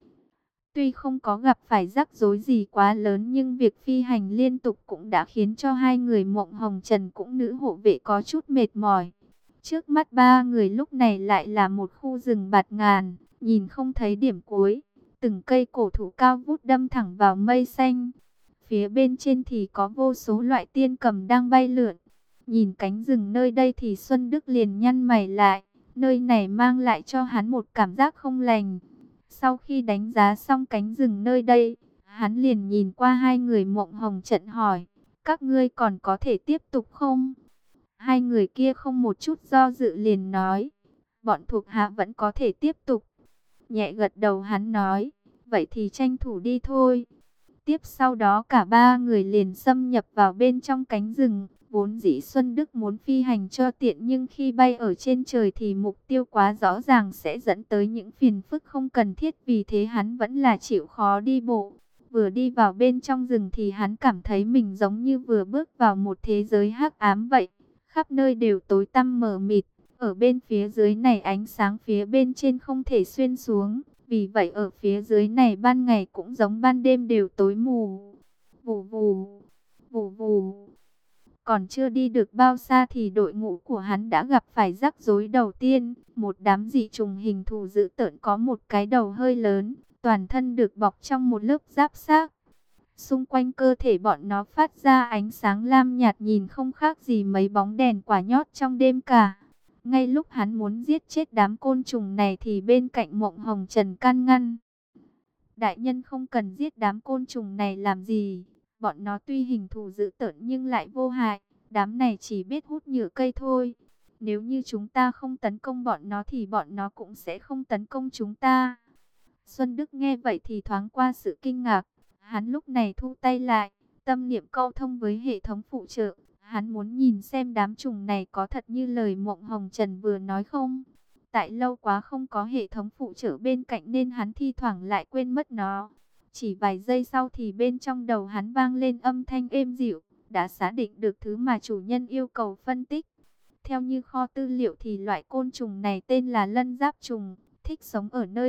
Tuy không có gặp phải rắc rối gì quá lớn nhưng việc phi hành liên tục cũng đã khiến cho hai người Mộng Hồng Trần cũng nữ hộ vệ có chút mệt mỏi. Trước mắt ba người lúc này lại là một khu rừng bạt ngàn, nhìn không thấy điểm cuối. Từng cây cổ thụ cao vút đâm thẳng vào mây xanh. Phía bên trên thì có vô số loại tiên cầm đang bay lượn. Nhìn cánh rừng nơi đây thì Xuân Đức liền nhăn mày lại. Nơi này mang lại cho hắn một cảm giác không lành. Sau khi đánh giá xong cánh rừng nơi đây, hắn liền nhìn qua hai người Mộng Hồng Trần hỏi, các ngươi còn có thể tiếp tục không? Hai người kia không một chút do dự liền nói, bọn thuộc hạ vẫn có thể tiếp tục. Nhẹ gật đầu hắn nói, vậy thì tranh thủ đi thôi. Tiếp sau đó cả ba người liền xâm nhập vào bên trong cánh rừng. Vốn dĩ Xuân Đức muốn phi hành cho tiện nhưng khi bay ở trên trời thì mục tiêu quá rõ ràng sẽ dẫn tới những phiền phức không cần thiết. Vì thế hắn vẫn là chịu khó đi bộ. Vừa đi vào bên trong rừng thì hắn cảm thấy mình giống như vừa bước vào một thế giới hắc ám vậy. Khắp nơi đều tối tăm mờ mịt. Ở bên phía dưới này ánh sáng phía bên trên không thể xuyên xuống. Vì vậy ở phía dưới này ban ngày cũng giống ban đêm đều tối mù. Vù vù, vù vù. Còn chưa đi được bao xa thì đội ngũ của hắn đã gặp phải rắc rối đầu tiên. Một đám dị trùng hình thù dữ tợn có một cái đầu hơi lớn, toàn thân được bọc trong một lớp giáp xác. Xung quanh cơ thể bọn nó phát ra ánh sáng lam nhạt nhìn không khác gì mấy bóng đèn quả nhót trong đêm cả. Ngay lúc hắn muốn giết chết đám côn trùng này thì bên cạnh Mộng Hồng Trần can ngăn. Đại nhân không cần giết đám côn trùng này làm gì. Bọn nó tuy hình thù dữ tợn nhưng lại vô hại. Đám này chỉ biết hút nhựa cây thôi. Nếu như chúng ta không tấn công bọn nó thì bọn nó cũng sẽ không tấn công chúng ta. Xuân Đức nghe vậy thì thoáng qua sự kinh ngạc. Hắn lúc này thu tay lại, tâm niệm câu thông với hệ thống phụ trợ. Hắn muốn nhìn xem đám trùng này có thật như lời Mộng Hồng Trần vừa nói không. Tại lâu quá không có hệ thống phụ trợ bên cạnh nên hắn thi thoảng lại quên mất nó. Chỉ vài giây sau thì bên trong đầu hắn vang lên âm thanh êm dịu, đã xác định được thứ mà chủ nhân yêu cầu phân tích. Theo như kho tư liệu thì loại côn trùng này tên là lân giáp trùng, thích sống ở nơi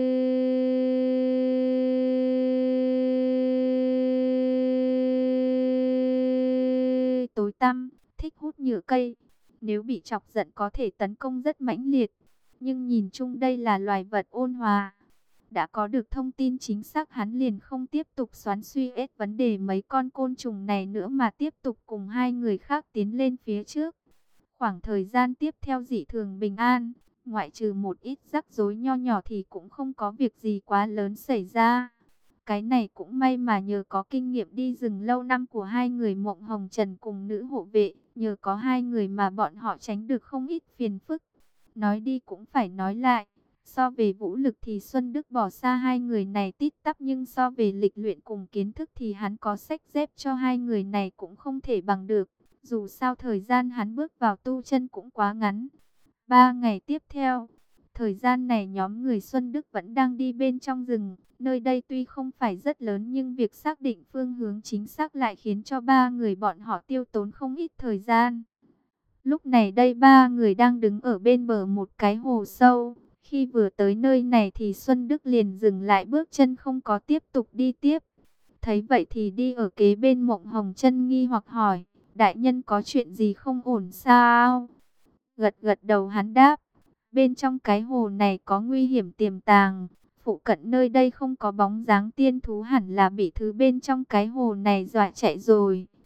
tối tăm, thích hút nhựa cây. Nếu bị chọc giận có thể tấn công rất mãnh liệt. Nhưng nhìn chung đây là loài vật ôn hòa. Đã có được thông tin chính xác hắn liền không tiếp tục xoắn suy ết vấn đề mấy con côn trùng này nữa mà tiếp tục cùng hai người khác tiến lên phía trước. Khoảng thời gian tiếp theo dị thường bình an, ngoại trừ một ít rắc rối nho nhỏ thì cũng không có việc gì quá lớn xảy ra. Cái này cũng may mà nhờ có kinh nghiệm đi rừng lâu năm của hai người Mộng Hồng Trần cùng nữ hộ vệ, nhờ có hai người mà bọn họ tránh được không ít phiền phức. Nói đi cũng phải nói lại, so về vũ lực thì Xuân Đức bỏ xa hai người này tít tắp, nhưng so về lịch luyện cùng kiến thức thì hắn có sách dép cho hai người này cũng không thể bằng được. Dù sao thời gian hắn bước vào tu chân cũng quá ngắn. Ba ngày tiếp theo, thời gian này nhóm người Xuân Đức vẫn đang đi bên trong rừng. Nơi đây tuy không phải rất lớn nhưng việc xác định phương hướng chính xác lại khiến cho ba người bọn họ tiêu tốn không ít thời gian. Lúc này đây ba người đang đứng ở bên bờ một cái hồ sâu. Khi vừa tới nơi này thì Xuân Đức liền dừng lại bước chân không có tiếp tục đi tiếp. Thấy vậy thì đi ở kế bên Mộng Hồng Trân nghi hoặc hỏi, đại nhân có chuyện gì không ổn sao? Gật gật đầu hắn đáp, bên trong cái hồ này có nguy hiểm tiềm tàng. Phụ cận nơi đây không có bóng dáng tiên thú, hẳn là bị thứ bên trong cái hồ này dọa chạy rồi.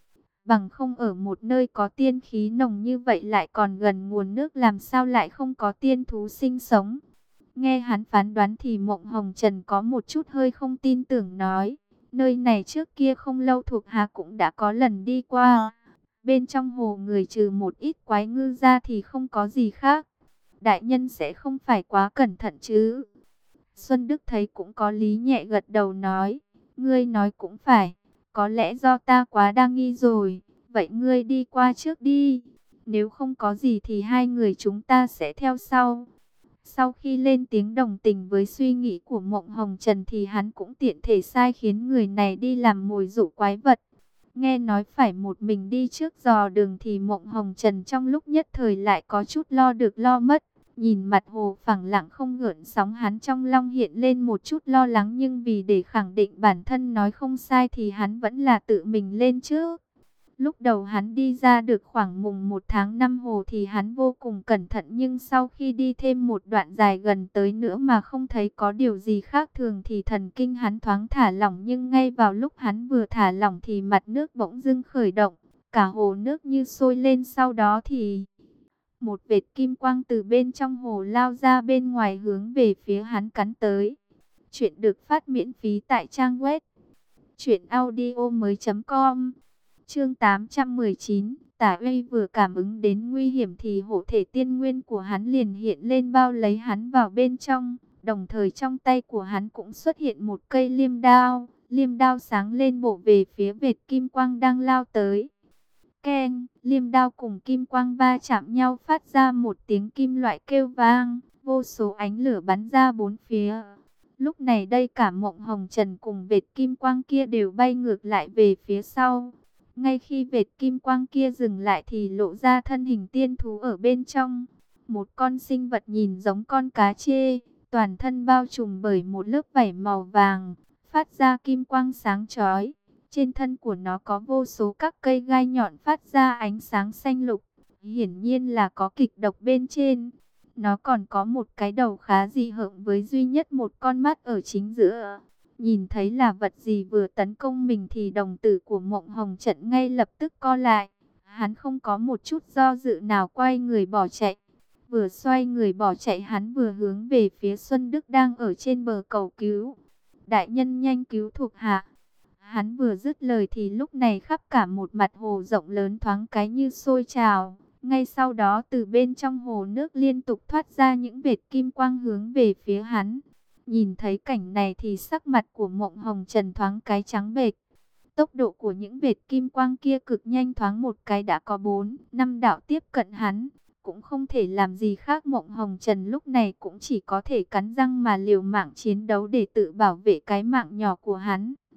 Bằng không ở một nơi có tiên khí nồng như vậy lại còn gần nguồn nước, làm sao lại không có tiên thú sinh sống. Nghe hắn phán đoán thì Mộng Hồng Trần có một chút hơi không tin tưởng, nói: nơi này trước kia không lâu thuộc hạ cũng đã có lần đi qua. Bên trong hồ người trừ một ít quái ngư ra thì không có gì khác. Đại nhân sẽ không phải quá cẩn thận chứ? Xuân Đức thấy cũng có lý, nhẹ gật đầu nói: ngươi nói cũng phải, có lẽ do ta quá đa nghi rồi. Vậy ngươi đi qua trước đi, nếu không có gì thì hai người chúng ta sẽ theo sau. Sau khi lên tiếng đồng tình với suy nghĩ của Mộng Hồng Trần thì hắn cũng tiện thể sai khiến người này đi làm mồi dụ quái vật. Nghe nói phải một mình đi trước dò đường thì Mộng Hồng Trần trong lúc nhất thời lại có chút lo được lo mất. Nhìn mặt hồ phẳng lặng không gợn sóng, hắn trong lòng hiện lên một chút lo lắng, nhưng vì để khẳng định bản thân nói không sai thì hắn vẫn là tự mình lên trước. Lúc đầu hắn đi ra được khoảng mùng một tháng năm hồ thì hắn vô cùng cẩn thận, nhưng sau khi đi thêm một đoạn dài gần tới nữa mà không thấy có điều gì khác thường thì thần kinh hắn thoáng thả lỏng. Nhưng ngay vào lúc hắn vừa thả lỏng thì mặt nước bỗng dưng khởi động, cả hồ nước như sôi lên, sau đó thì một vệt kim quang từ bên trong hồ lao ra bên ngoài hướng về phía hắn cắn tới. Chuyện được phát miễn phí tại trang web truyện audio mới chấm com. Chương tám trăm mười chín, Tả Uy vừa cảm ứng đến nguy hiểm thì hộ thể tiên nguyên của hắn liền hiện lên bao lấy hắn vào bên trong. Đồng thời trong tay của hắn cũng xuất hiện một cây liêm đao. Liêm đao sáng lên bổ về phía vệt kim quang đang lao tới. Keng, liêm đao cùng kim quang va chạm nhau phát ra một tiếng kim loại kêu vang. Vô số ánh lửa bắn ra bốn phía. Lúc này đây cả Mộng Hồng Trần cùng vệt kim quang kia đều bay ngược lại về phía sau. Ngay khi vệt kim quang kia dừng lại thì lộ ra thân hình tiên thú ở bên trong. Một con sinh vật nhìn giống con cá trê, toàn thân bao trùm bởi một lớp vảy màu vàng, phát ra kim quang sáng chói. Trên thân của nó có vô số các cây gai nhọn phát ra ánh sáng xanh lục, hiển nhiên là có kịch độc bên trên. Nó còn có một cái đầu khá dị hợm với duy nhất một con mắt ở chính giữa. Nhìn thấy là vật gì vừa tấn công mình thì đồng tử của Mộng Hồng Trần ngay lập tức co lại. Hắn không có một chút do dự nào quay người bỏ chạy. Vừa xoay người bỏ chạy hắn vừa hướng về phía Xuân Đức đang ở trên bờ cầu cứu. Đại nhân nhanh cứu thuộc hạ. Hắn vừa dứt lời thì lúc này khắp cả một mặt hồ rộng lớn thoáng cái như sôi trào. Ngay sau đó từ bên trong hồ nước liên tục thoát ra những vệt kim quang hướng về phía hắn. Nhìn thấy cảnh này thì sắc mặt của Mộng Hồng Trần thoáng cái trắng bệch. Tốc độ của những vệt kim quang kia cực nhanh, thoáng một cái đã có bốn, năm đạo tiếp cận hắn. Cũng không thể làm gì khác, Mộng Hồng Trần lúc này cũng chỉ có thể cắn răng mà liều mạng chiến đấu để tự bảo vệ cái mạng nhỏ của hắn.